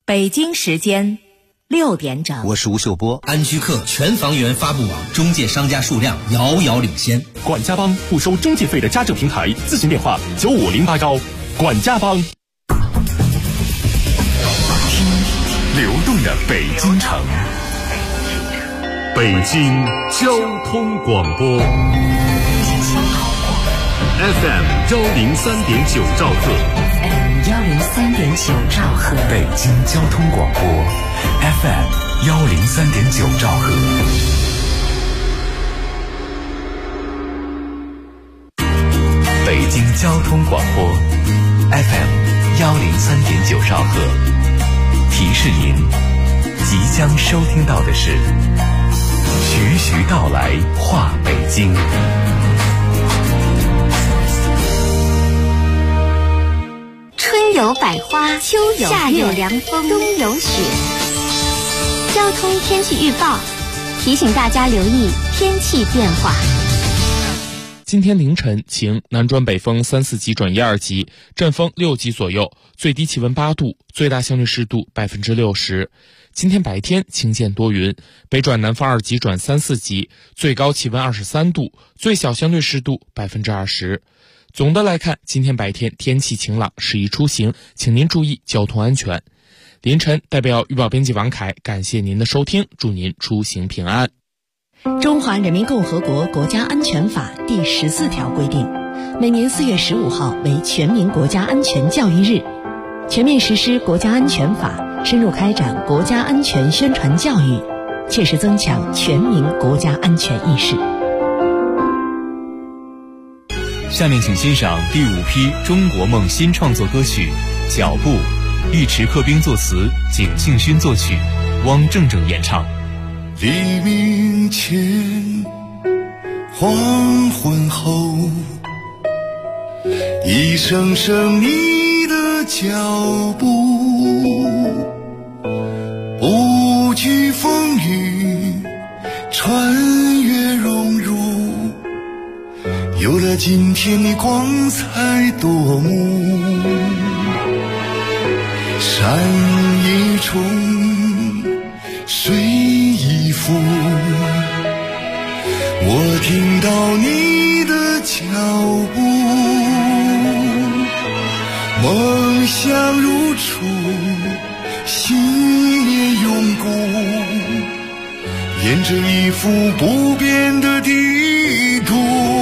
北京时间6点整， 我是吴秀波。 安居客全房源发布网中介商家数量遥遥领先。 管家帮不收中介费的家政平台，咨询电话95081。管家帮。流动的北京城，北京交通广播 FM103.9兆赫 103.9兆赫， 北京交通广播 FM103.9兆赫。北京交通广播 FM103.9兆赫。提示您，即将收听到的是徐徐道来话北京。 春有百花，秋有夏有凉风，冬有雪。交通天气预报提醒大家留意天气变化。 今天凌晨晴，南转北风3、4级转1、2级，阵风6级左右，最低气温8度，最大相对湿度60%。今天白天晴间多云，北转南风2级转3、4级，最高气温23度，最小相对湿度20%。总的来看，今天白天天气晴朗，适宜出行，请您注意交通安全。凌晨代表预报编辑王凯感谢您的收听，祝您出行平安。 中华人民共和国国家安全法第14条规定，每年4月15号为全民国家安全教育日，全面实施国家安全法，深入开展国家安全宣传教育，切实增强全民国家安全意识。 下面请欣赏第5批中国梦新创作歌曲《脚步》，尉迟克兵作词，景庆勋作曲，汪正正演唱。 黎明前，黄昏后，一声声你的脚步，不惧风雨，穿越荣辱，有了今天的光彩夺目。山一重，水一幅，我听到你的脚步，梦想如初，信念永固，沿着一幅不变的地图。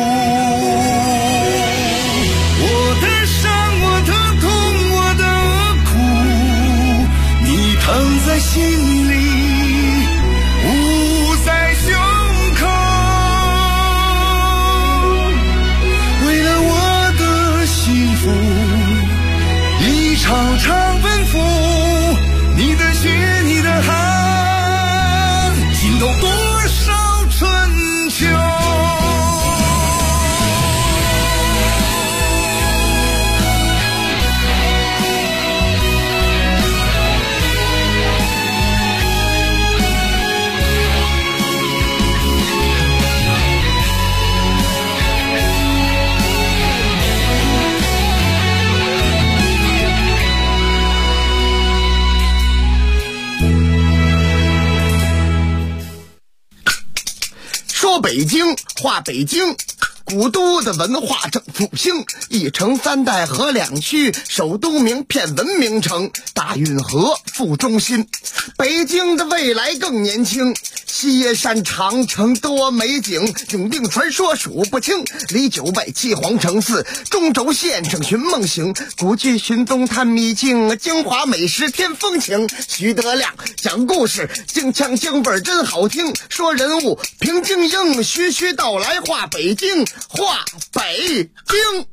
我的伤，我的痛，我的苦，你疼在心里，捂在胸口。为了我的幸福，一场场奔赴，你的血，你的汗，浸透多少春秋。 说北京话北京，古都的文化正复兴，一城3代合2区，首都名片文明城，大运河副中心。北京的未来更年轻，西耶山长城多美景，永定传说数不清，离9外7皇城4，中轴线上寻梦行，古剧寻踪探秘境，京华美食添风情。徐德亮讲故事，京腔京味真好听，说人物评京英，徐徐道来话北京，话北京。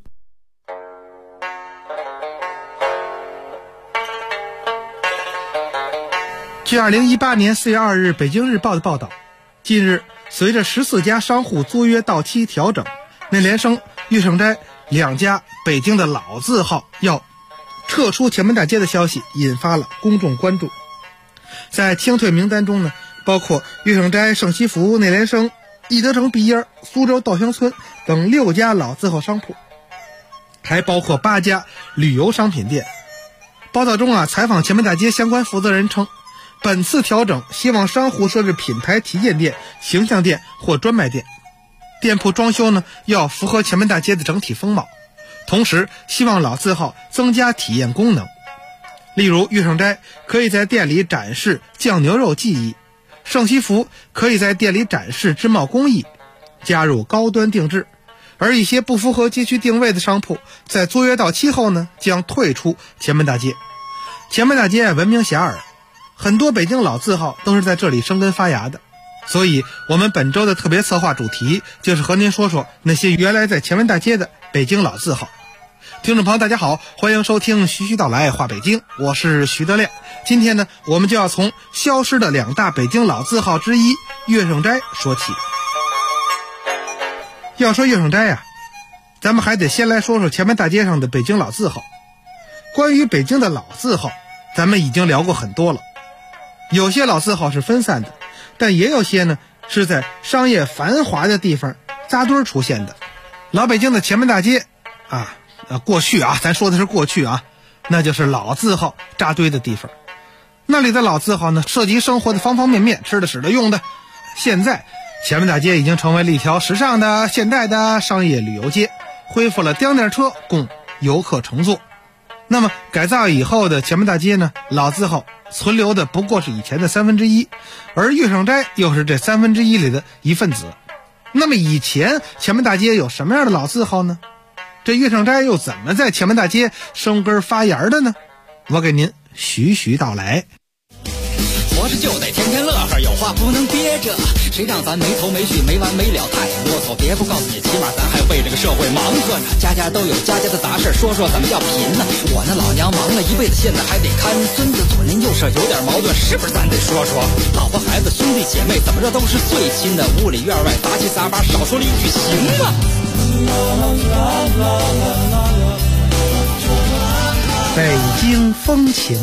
据2018年4月2日北京日报的报道，近日随着14家商户租约到期调整，内联升、玉胜斋2家北京的老字号要撤出前门大街的消息引发了公众关注。在清退名单中呢，包括玉胜斋、盛西福、内联升、义德城碧烟、苏州稻香村等6家老字号商铺，还包括8家旅游商品店。 报道中采访前门大街相关负责人称，本次调整希望商户设置品牌旗舰店、形象店或专卖店，店铺装修呢要符合前门大街的整体风貌，同时希望老字号增加体验功能。例如玉胜斋可以在店里展示酱牛肉技艺，盛西福可以在店里展示织帽工艺，加入高端定制，而一些不符合街区定位的商铺在租约到期后呢将退出前门大街。前门大街闻名遐迩，很多北京老字号都是在这里生根发芽的，所以我们本周的特别策划主题就是和您说说那些原来在前门大街的北京老字号。听众朋友大家好，欢迎收听徐徐道来话北京，我是徐德亮。今天呢，我们就要从消失的2大北京老字号之一乐胜斋说起。要说乐胜斋咱们还得先来说说前门大街上的北京老字号。关于北京的老字号，咱们已经聊过很多了，有些老字号是分散的，但也有些呢是在商业繁华的地方扎堆出现的。老北京的前门大街过去咱说的是过去那就是老字号扎堆的地方。那里的老字号呢，涉及生活的方方面面，吃的、使的、用的。现在前门大街已经成为了一条时尚的、现代的商业旅游街，恢复了颠颠车供游客乘坐。那么改造以后的前门大街呢，老字号存留的不过是以前的1/3，而乐胜斋又是这1/3里的一份子。那么以前前门大街有什么样的老字号呢？这乐胜斋又怎么在前门大街生根发芽的呢？我给您徐徐道来。 活着就得天天乐呵，有话不能憋着，谁让咱没头没绪没完没了太啰嗦。别不告诉你，起码咱还为这个社会忙活呢。家家都有家家的杂事，说说怎么叫贫呢？我那老娘忙了一辈子，现在还得看孙子，左邻右舍有点矛盾，是不是咱得说说？老婆孩子兄弟姐妹怎么着都是最亲的，屋里院外杂七杂八，少说了一句行吗？ 北京风情。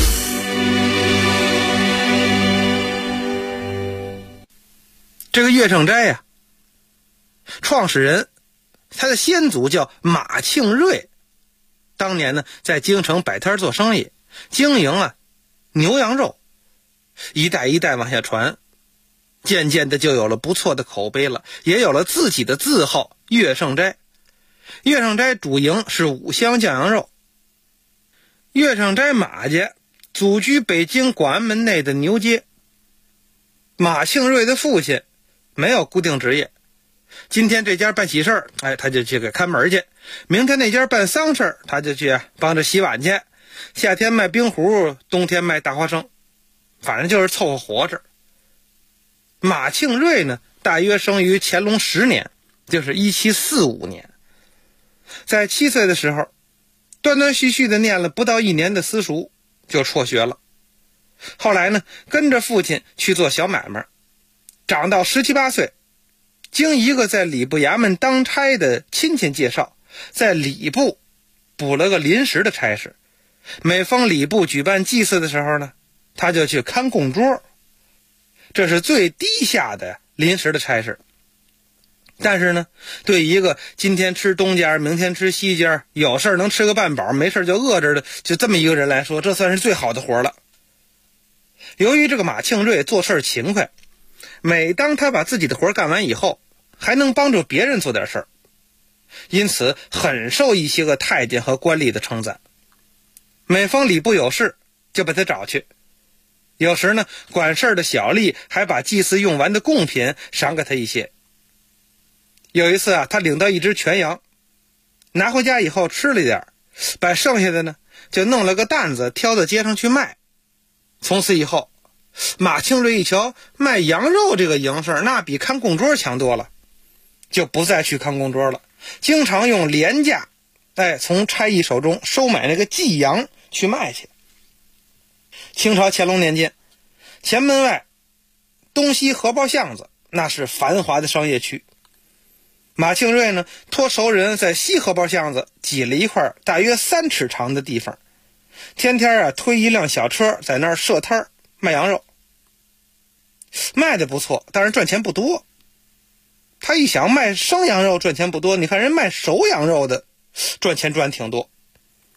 这个乐胜斋创始人他的先祖叫马庆瑞，当年呢在京城摆摊做生意，经营牛羊肉，一代一代往下传，渐渐的就有了不错的口碑了，也有了自己的字号乐胜斋。乐胜斋主营是五香酱羊肉。乐胜斋马家祖居北京广安门内的牛街。马庆瑞的父亲没有固定职业，今天这家办喜事他就去给看门去，明天那家办丧事他就去帮着洗碗去，夏天卖冰壶，冬天卖大花生，反正就是凑合活着。马庆瑞呢，大约生于乾隆10年，就是1745年。在7岁的时候，断断续续的念了不到1年的私塾，就辍学了。后来呢，跟着父亲去做小买卖，长到17、18岁，经一个在礼部衙门当差的亲戚介绍，在礼部补了个临时的差事。每逢礼部举办祭祀的时候呢，他就去看供桌，这是最低下的临时的差事。但是呢，对一个今天吃东家明天吃西家，有事能吃个半饱，没事就饿着的，就这么一个人来说，这算是最好的活了。由于这个马庆瑞做事勤快，每当他把自己的活干完以后，还能帮助别人做点事儿，因此很受一些个太监和官吏的称赞。每逢礼部有事，就把他找去。有时呢，管事儿的小吏还把祭祀用完的贡品赏给他一些。有一次他领到一只全羊，拿回家以后吃了点，把剩下的呢就弄了个担子挑到街上去卖。从此以后，马庆瑞一瞧卖羊肉这个营生，那比看供桌强多了，就不再去看供桌了，经常用廉价从差役手中收买那个寄羊去卖去。清朝乾隆年间，前门外东西荷包巷子那是繁华的商业区。马庆瑞呢，托熟人在西荷包巷子挤了一块大约3尺长的地方，天天推一辆小车在那儿设摊卖羊肉，卖的不错，但是赚钱不多。他一想卖生羊肉赚钱不多，你看人卖熟羊肉的赚钱赚挺多。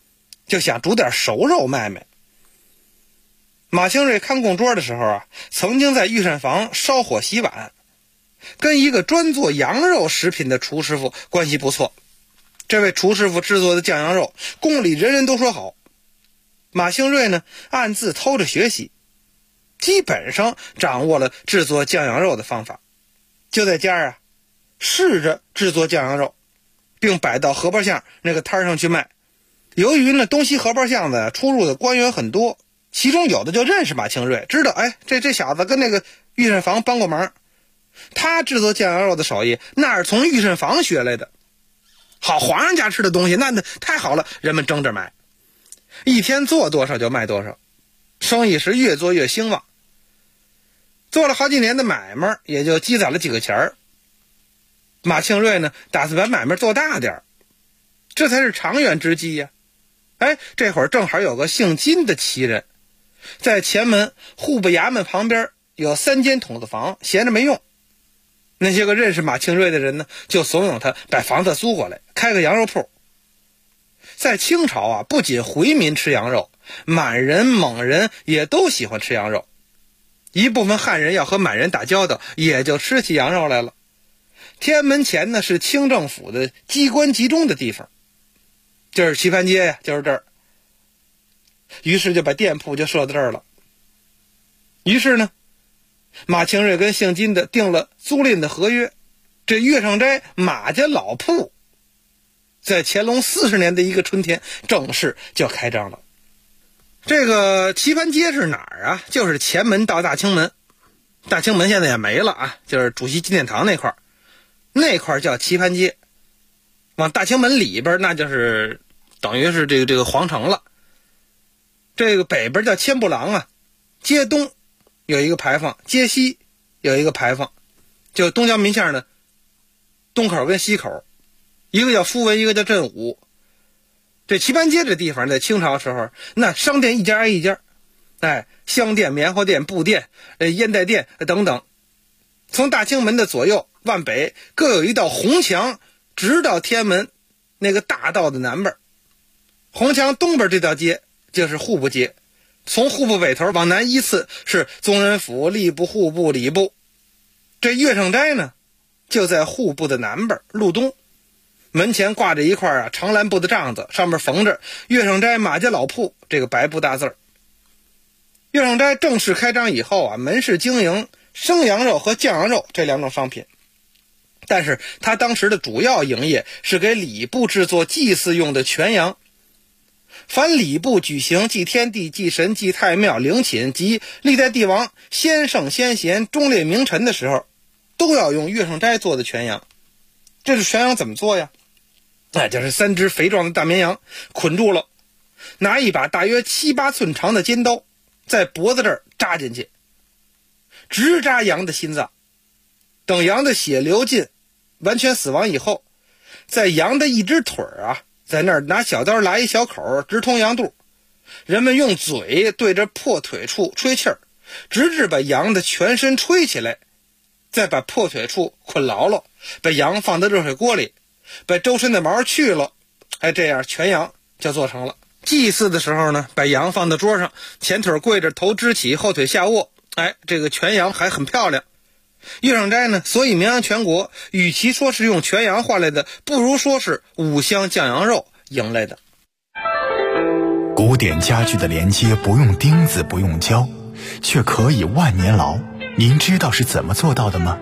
就想煮点熟肉卖卖。马兴瑞看供桌的时候啊，曾经在御膳房烧火洗碗，跟一个专做羊肉食品的厨师傅关系不错。这位厨师傅制作的酱羊肉宫里人人都说好。马兴瑞呢，暗自偷着学习，基本上掌握了制作酱羊肉的方法，就在家啊试着制作酱羊肉，并摆到河坡巷那个摊上去卖。由于呢东西河坡巷子出入的官员很多，其中有的就认识马兴瑞，知道这小子跟那个御膳房帮过忙，他制作酱羊肉的手艺那是从御膳房学来的。好，皇上家吃的东西那太好了，人们争着买，一天做多少就卖多少，生意是越做越兴旺。做了好几年的买卖，也就积攒了几个钱儿。马兴瑞呢，打算把买卖做大点，这才是长远之计呀。这会儿正好有个姓金的奇人，在前门户部衙门旁边有3间筒子房，闲着没用。那些个认识马兴瑞的人呢，就怂恿他把房子租过来，开个羊肉铺。在清朝啊，不仅回民吃羊肉，满人、蒙人也都喜欢吃羊肉。一部分汉人要和满人打交道，也就吃起羊肉来了。天安门前呢是清政府的机关集中的地方，就是棋盘街呀，就是这儿。于是就把店铺就设在这儿了。于是呢，马兴瑞跟姓金的订了租赁的合约，这岳胜斋马家老铺在乾隆40年的一个春天正式就开张了。这个棋盘街是哪儿啊？就是前门到大清门，大清门现在也没了啊，就是主席纪念堂那块叫棋盘街。往大清门里边那就是等于是这个皇城了。这个北边叫千步廊啊，街东有一个牌坊，街西有一个牌坊，就东交民巷的东口跟西口，一个叫夫文，一个叫镇武。这棋盘街这地方在清朝时候，那商店一家挨一家，香店、棉花店、布店、烟袋店等等。从大清门的左右往北各有一道红墙，直到天安门那个大道的南边。红墙东边这条街就是户部街，从户部北头往南依次是宗人府、吏部、户部、礼部。这岳胜斋呢，就在户部的南边路东，门前挂着一块长蓝布的帐子，上面缝着岳胜斋马家老铺这个白布大字儿。岳胜斋正式开张以后啊，门市经营生羊肉和酱羊肉这2种商品，但是他当时的主要营业是给礼部制作祭祀用的全羊。凡礼部举行祭天地、祭神、祭太庙、陵寝及历代帝王、先圣先贤、忠烈名臣的时候，都要用岳胜斋做的全羊。这是全羊怎么做呀？就是3只肥壮的大绵羊捆住了，拿一把大约7、8寸长的尖刀在脖子这儿扎进去，直扎羊的心脏。等羊的血流尽，完全死亡以后，在羊的一只腿在那儿拿小刀拉一小口，直通羊肚。人们用嘴对着破腿处吹气儿，直至把羊的全身吹起来，再把破腿处捆牢了，把羊放到热水锅里，把周身的毛去了，这样全羊就做成了。祭祀的时候呢，把羊放到桌上，前腿跪着，头支起，后腿下卧，这个全羊还很漂亮。岳胜斋呢，所以名扬全国，与其说是用全羊换来的，不如说是5香酱羊肉赢来的。 古典家具的连接不用钉子，不用胶，却可以万年牢。您知道是怎么做到的吗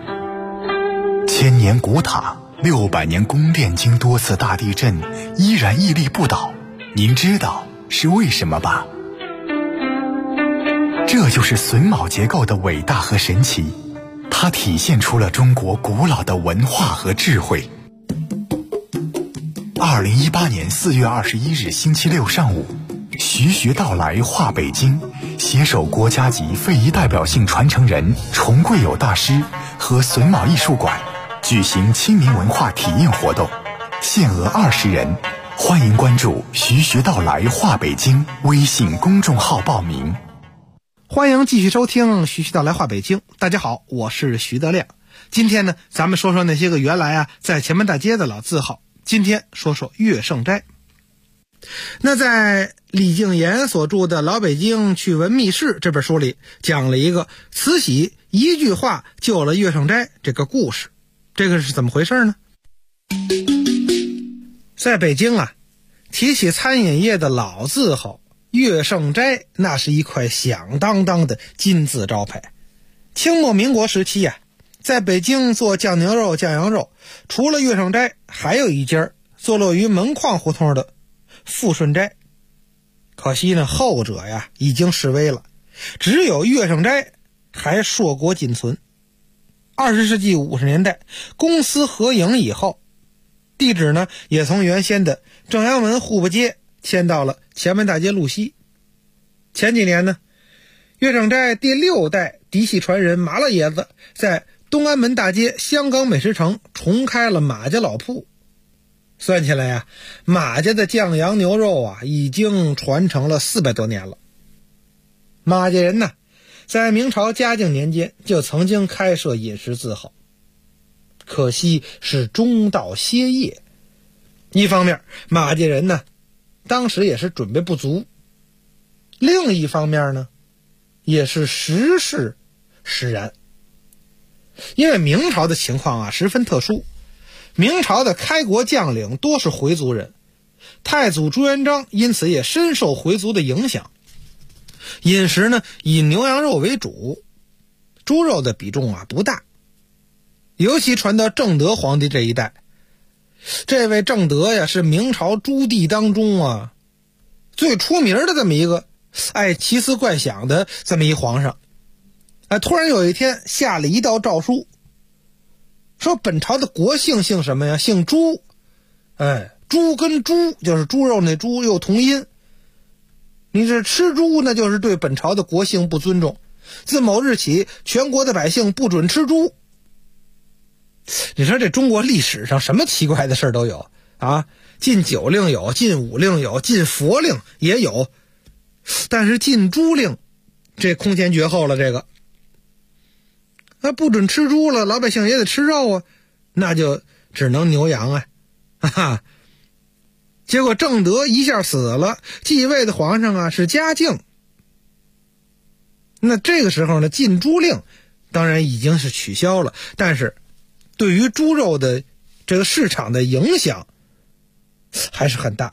？1000年古塔，600年宫殿，经多次大地震依然屹立不倒。您知道是为什么吧？这就是榫卯结构的伟大和神奇，它体现出了中国古老的文化和智慧。2018年4月21日星期六上午，徐徐到来话北京，携手国家级非遗代表性传承人崇贵友大师和榫卯艺术馆举行亲民文化体验活动，限额20人，欢迎关注徐徐到来话北京微信公众号报名。 欢迎继续收听徐徐到来话北京。大家好，我是徐德亮。今天呢，咱们说说那些个原来在前门大街的老字号。今天说说岳胜斋。 那在李敬言所著的《老北京趣闻秘事》这本书里，讲了一个慈禧一句话救了岳胜斋这个故事。这个是怎么回事呢？在北京啊，提起餐饮业的老字号，岳胜斋那是一块响当当的金字招牌。清末民国时期啊，在北京做酱牛肉、酱羊肉，除了岳胜斋，还有一家坐落于门框胡同的富顺斋。可惜呢，后者呀已经式微了，只有岳胜斋还硕果仅存。20世纪50年代公私合营以后，地址呢也从原先的正阳门户部街迁到了前门大街路西。前几年呢，岳胜斋第6代嫡系传人麻辣爷子在东安门大街香港美食城重开了马家老铺。算起来呀，马家的酱羊牛肉啊已经传承了400多年了。马家人呢，在明朝嘉靖年间就曾经开设饮食字号，可惜是中道歇业。一方面马家人呢当时也是准备不足，另一方面呢也是时势使然。因为明朝的情况啊十分特殊，明朝的开国将领多是回族人，太祖朱元璋因此也深受回族的影响。饮食呢以牛羊肉为主，猪肉的比重啊不大。尤其传到正德皇帝这一代，这位正德呀是明朝诸帝当中啊最出名的这么一个爱奇思怪想的这么一皇上。突然有一天下了一道诏书，说本朝的国姓姓什么呀？姓朱。猪跟猪就是猪肉那猪又同音，你这吃猪那就是对本朝的国姓不尊重，自某日起全国的百姓不准吃猪。你说这中国历史上什么奇怪的事都有啊，禁酒令有，禁武令有，禁佛令也有，但是禁猪令这空前绝后了。这个那不准吃猪了，老百姓也得吃肉啊，那就只能牛羊啊，哈哈。结果正德一下死了，继位的皇上啊是嘉靖。那这个时候呢，禁猪令当然已经是取消了，但是对于猪肉的这个市场的影响还是很大。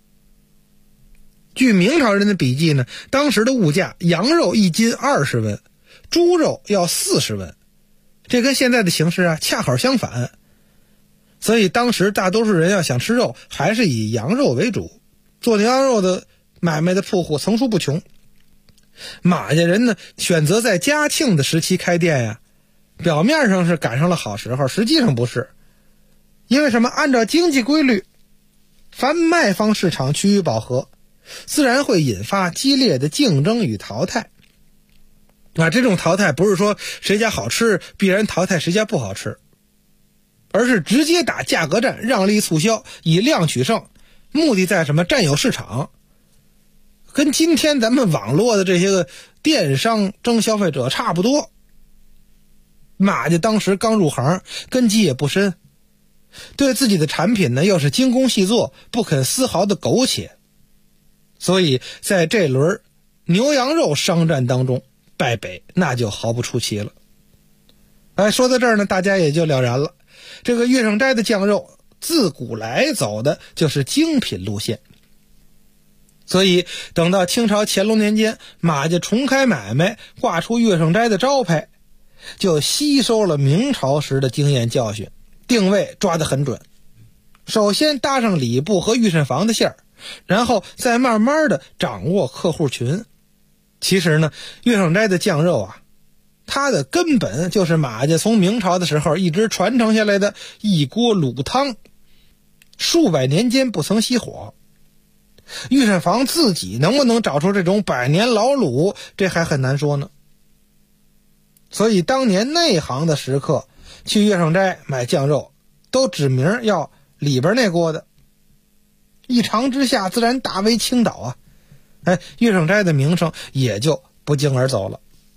据明朝人的笔记呢，当时的物价，羊肉1斤20文，猪肉要40文，这跟现在的形势啊恰好相反。所以当时大多数人要想吃肉，还是以羊肉为主，做牛羊肉的买卖的铺户层出不穷。马家人呢选择在嘉庆的时期开店呀，表面上是赶上了好时候，实际上不是。因为什么？按照经济规律，凡卖方市场趋于饱和，自然会引发激烈的竞争与淘汰。这种淘汰不是说谁家好吃必然淘汰谁家不好吃，而是直接打价格战，让利促销，以量取胜，目的在什么？占有市场。跟今天咱们网络的这些个电商争消费者差不多。马家当时刚入行，根基也不深，对自己的产品呢又是精工细作，不肯丝毫的苟且，所以在这轮牛羊肉商战当中败北，那就毫不出奇了。说到这儿呢，大家也就了然了，这个岳胜斋的酱肉自古来走的就是精品路线。所以等到清朝乾隆年间，马家重开买卖，挂出岳胜斋的招牌，就吸收了明朝时的经验教训，定位抓得很准。首先搭上礼部和御膳房的线儿，然后再慢慢的掌握客户群。其实呢，岳胜斋的酱肉啊，它的根本就是马家从明朝的时候一直传承下来的一锅卤汤，数百年间不曾熄火。御膳房自己能不能找出这种100年老卤，这还很难说呢。所以当年内行的食客去岳胜斋买酱肉，都指名要里边那锅的，一尝之下自然大为倾倒啊。岳胜斋的名声也就不胫而走了。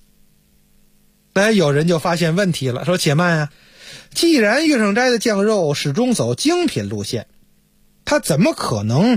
有人就发现问题了，说且慢啊，既然岳胜斋的酱肉始终走精品路线，它怎么可能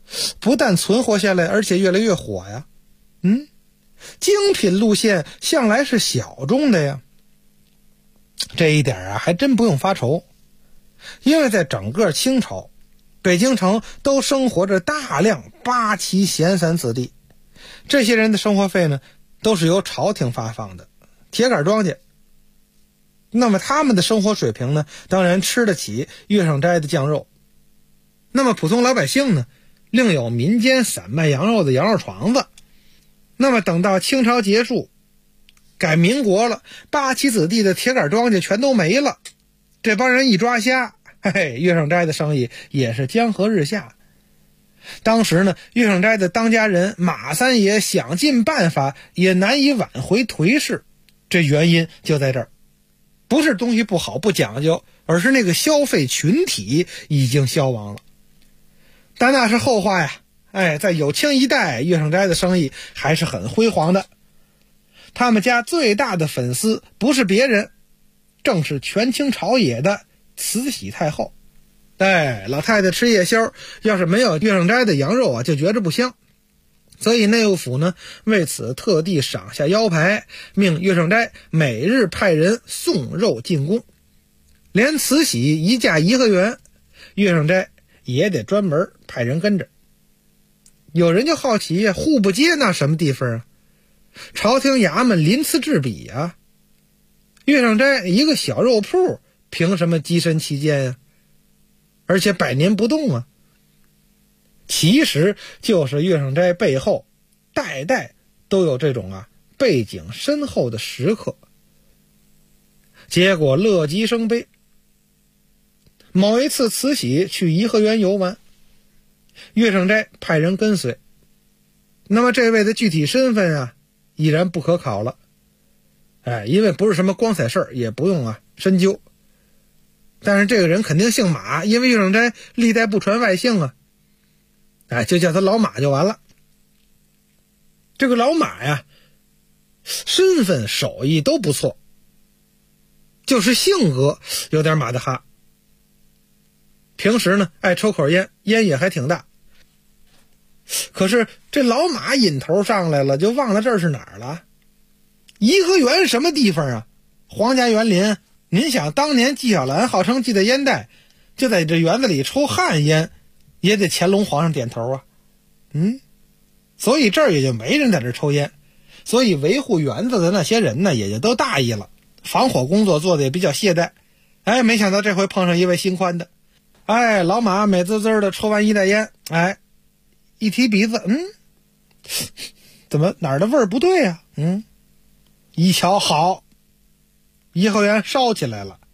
不但存活下来，而且越来越火呀。精品路线向来是小众的呀。这一点啊，还真不用发愁，因为在整个清朝，北京城都生活着大量八旗闲散子弟，这些人的生活费呢，都是由朝廷发放的，铁杆庄稼。那么他们的生活水平呢，当然吃得起月上斋的酱肉。那么普通老百姓呢，另有民间散卖羊肉的羊肉床子。那么等到清朝结束，改民国了，八旗子弟的铁杆庄稼全都没了，这帮人一抓瞎，月上斋的生意也是江河日下。当时呢，月上斋的当家人马三爷想尽办法也难以挽回颓势，这原因就在这儿，不是东西不好不讲究，而是那个消费群体已经消亡了。但那是后话呀。在有清一代，月上斋的生意还是很辉煌的。他们家最大的粉丝不是别人，正是权倾朝野的慈禧太后。老太太吃夜宵，要是没有月上斋的羊肉啊，就觉着不香。所以内务府呢，为此特地赏下腰牌，命月上斋每日派人送肉进宫。连慈禧一驾颐和园，月上斋也得专门派人跟着。有人就好奇呀，户部街那什么地方啊？朝廷衙门鳞次栉比啊，月上斋一个小肉铺，凭什么跻身其间呀？而且百年不动啊？其实就是月上斋背后代代都有这种背景深厚的食客。结果乐极生悲，某一次慈禧去颐和园游玩，月上斋派人跟随，那么这位的具体身份啊，已然不可考了。因为不是什么光彩事儿，也不用深究。但是这个人肯定姓马，因为月上斋历代不传外姓啊。就叫他老马就完了。这个老马呀，身份手艺都不错，就是性格有点马的哈。平时呢，爱抽口烟，烟也还挺大。可是这老马瘾头上来了，就忘了这儿是哪儿了。颐和园什么地方啊？皇家园林。您想当年纪晓岚号称系的烟袋，就在这园子里抽旱烟，也得乾隆皇上点头啊。所以这儿也就没人在这抽烟，所以维护园子的那些人呢，也就都大意了，防火工作做的也比较懈怠。没想到这回碰上一位心宽的。老马美滋滋的抽完一袋烟，一提鼻子，怎么哪儿的味儿不对呀？一瞧好，颐和园烧起来了。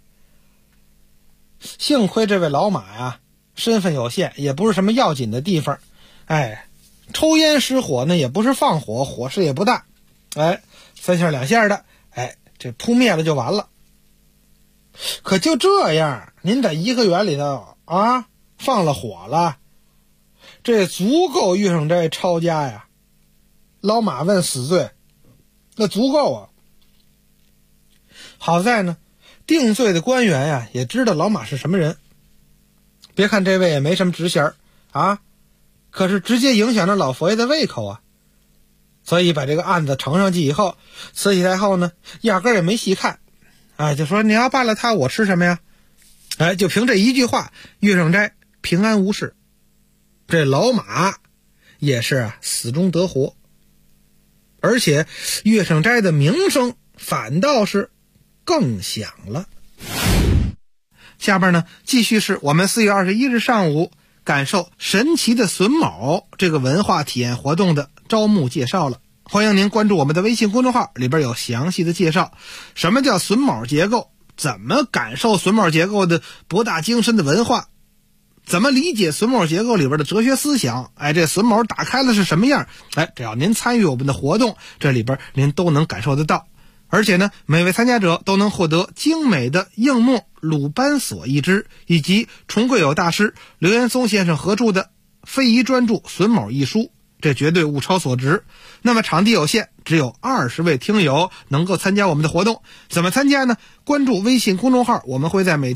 幸亏这位老马呀，身份有限，也不是什么要紧的地方。抽烟失火呢，也不是放火，火势也不大。三下两下的，这扑灭了就完了。可就这样，您在颐和园里头放了火了，这足够月上斋抄家呀。老马问死罪，那足够啊。好在呢，定罪的官员呀，也知道老马是什么人。别看这位也没什么职衔可是直接影响着老佛爷的胃口啊。所以把这个案子呈上去以后，慈禧太后呢，压根儿也没细看，就说你要办了他，我吃什么呀？就凭这一句话，月上斋平安无事。这老马也是死中得活，而且月上斋的名声反倒是更响了。下边呢，继续是我们4月21日上午感受神奇的榫卯这个文化体验活动的招募介绍了。欢迎您关注我们的微信公众号，里边有详细的介绍，什么叫榫卯结构，怎么感受榫卯结构的博大精深的文化，怎么理解榫卯结构里边的哲学思想，这榫卯打开了是什么样，只要您参与我们的活动，这里边您都能感受得到。而且呢，每位参加者都能获得精美的硬木鲁班锁一支，以及崇贵友大师刘岩松先生合著的非遗专著榫卯一书，这绝对物超所值。那么场地有限，只有20位听友能够参加我们的活动。怎么参加呢？关注微信公众号，我们会在每天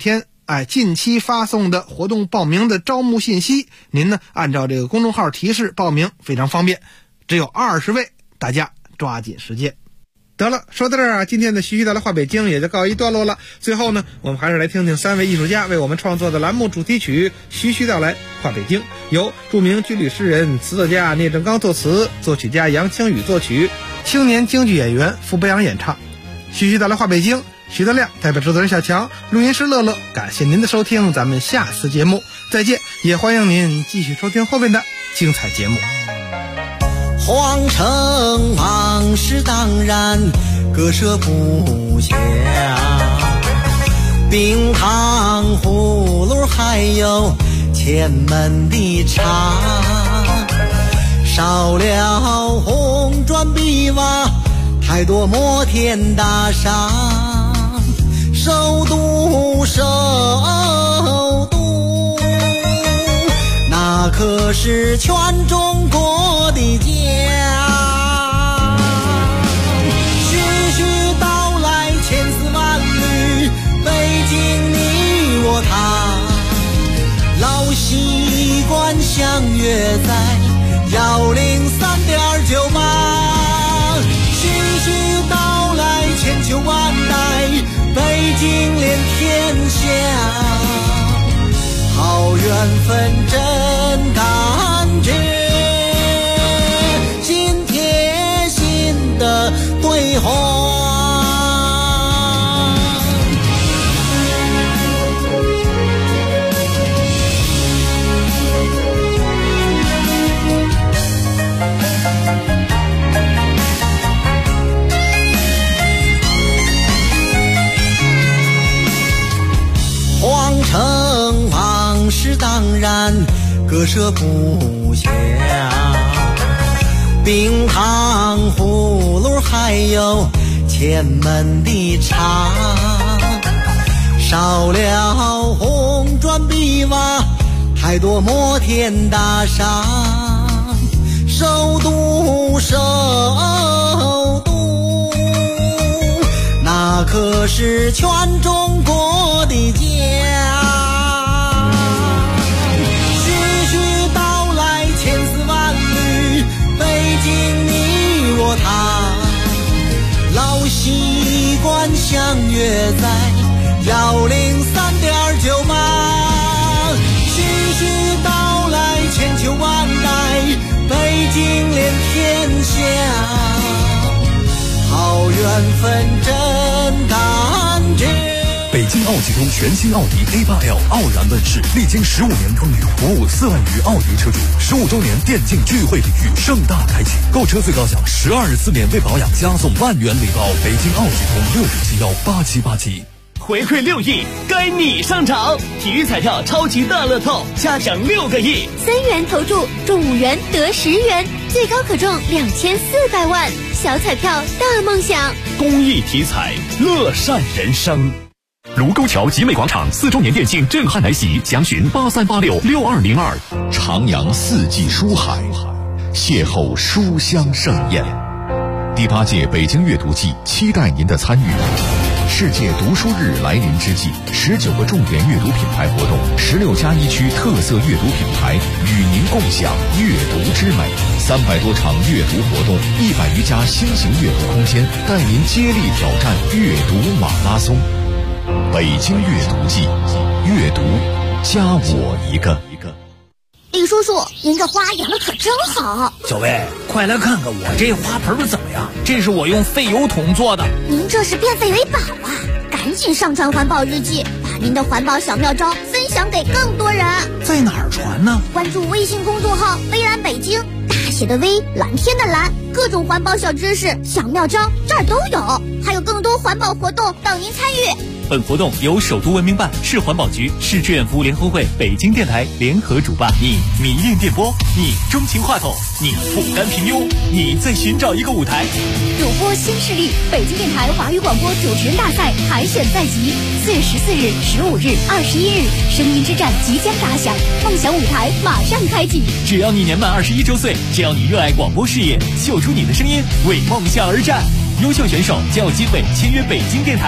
近期发送的活动报名的招募信息，您呢按照这个公众号提示报名，非常方便，只有20位，大家抓紧时间。得了，说到这儿今天的徐徐道来话北京也就告一段落了。最后呢，我们还是来听听3位艺术家为我们创作的栏目主题曲《徐徐道来话北京》，由著名军旅诗人、词作家聂正刚作词，作曲家杨清宇作曲，青年京剧演员傅北阳演唱。徐徐道来话北京，徐德亮代表制作人小强，录音师乐乐，感谢您的收听，咱们下次节目再见，也欢迎您继续收听后面的精彩节目。 皇城往事当然割舍不下，冰糖葫芦还有前门的茶，少了红砖碧瓦，太多摩天大厦，首都那可是全中国的家。徐徐道来千丝万缕，北京你我他，老习惯相约在103.98。徐徐道来千秋万代，北京连天下，好缘分真感觉，心贴心的对话。皇城往事当然割舍不下，冰糖葫芦还有前门的茶，少了红砖碧瓦，太多摩天大厦，首都那可是全中国的家。徐徐道来千丝万缕，北京你我他，老习惯相约在103.98。徐徐道来千秋万代，北京连天下，好缘分真感觉。 北京奥吉通全新奥迪 A8L 傲然问世，历经15年风雨，服务4万余奥迪车主。15周年电竞聚会礼遇盛大开启，购车最高享12日4免费保养，加送1万元礼包。北京奥吉通65718787。 回馈6亿，该你上场！体育彩票超级大乐透，加奖6个亿 ，3元投注中5元得10元，最高可中2400万，小彩票大梦想。 公益体彩，乐善人生。 卢沟桥集美广场4周年店庆震撼来袭，详询83866202。 徜徉4季书海，邂逅书香盛宴。第8届北京阅读季，期待您的参与。世界读书日来临之际，19个重点阅读品牌活动，16+1区特色阅读品牌与您共享阅读之美。300多场阅读活动，100余家新型阅读空间，带您接力挑战阅读马拉松。北京阅读季，阅读加我一个。 李叔叔，您这花养的可真好。 小薇，快来看看我这花盆怎么样？这是我用废油桶做的。 您这是变废为宝啊！赶紧上传环保日记，把您的环保小妙招分享给更多人。 在哪儿传呢？ 关注微信公众号微蓝北京，大写的微，蓝天的蓝，各种环保小知识、小妙招这儿都有，还有更多环保活动等您参与。 本活动由首都文明办、市环保局、市志愿服务联合会、北京电台联合主办。你迷恋电波，你钟情话筒，你不甘平庸，你在寻找一个舞台。 主播新势力，北京电台华语广播主持人大赛海选在即，4月14日、15日、21日，声音之战即将打响，梦想舞台马上开启。 只要你年满21周岁，只要你热爱广播事业，秀出你的声音，为梦想而战。优秀选手将有机会签约北京电台。